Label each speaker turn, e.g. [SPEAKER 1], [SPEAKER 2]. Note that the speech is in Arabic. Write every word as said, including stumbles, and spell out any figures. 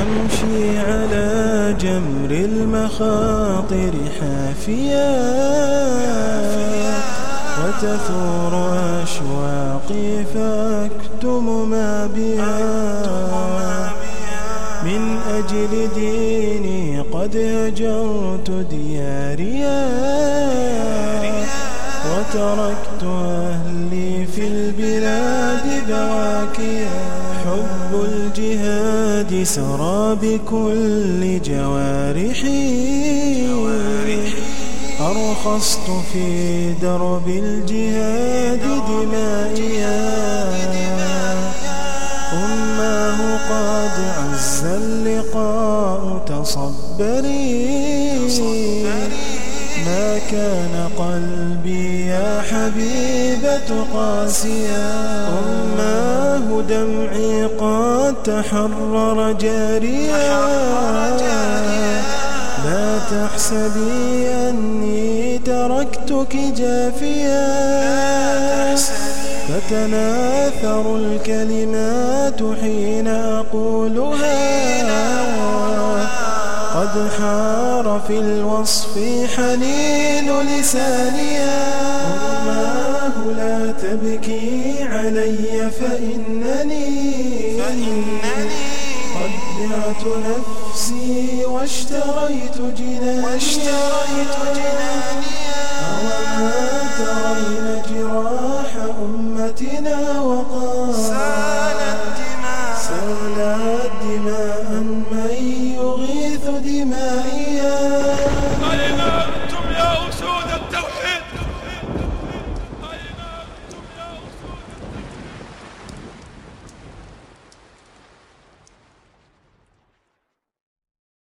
[SPEAKER 1] أمشي على جمر المخاطر حافيا، وتثور أشواقي فأكتم ما بها. من أجل ديني قد هجرت دياريا، وتركت أهلي في البلاد بواكيا. حب الجهاد سرى بكل جوارحي، أرخصت في درب الجهاد دمائيا. أماه قد عز اللقاء تصبري، ما كان قلبي يا حبيبة قاسيا. أماه دمعي قد تحرر جاريا، لا تحسبي أني تركتك جافيا. تتناثر الكلمات حين أقولها، قد حار في الوصف حنين لسانيا. أماه لا تبكي علي فإنني قد بعت نفسي واشتريت جناني. أوما ترين جراح أمتنا وقال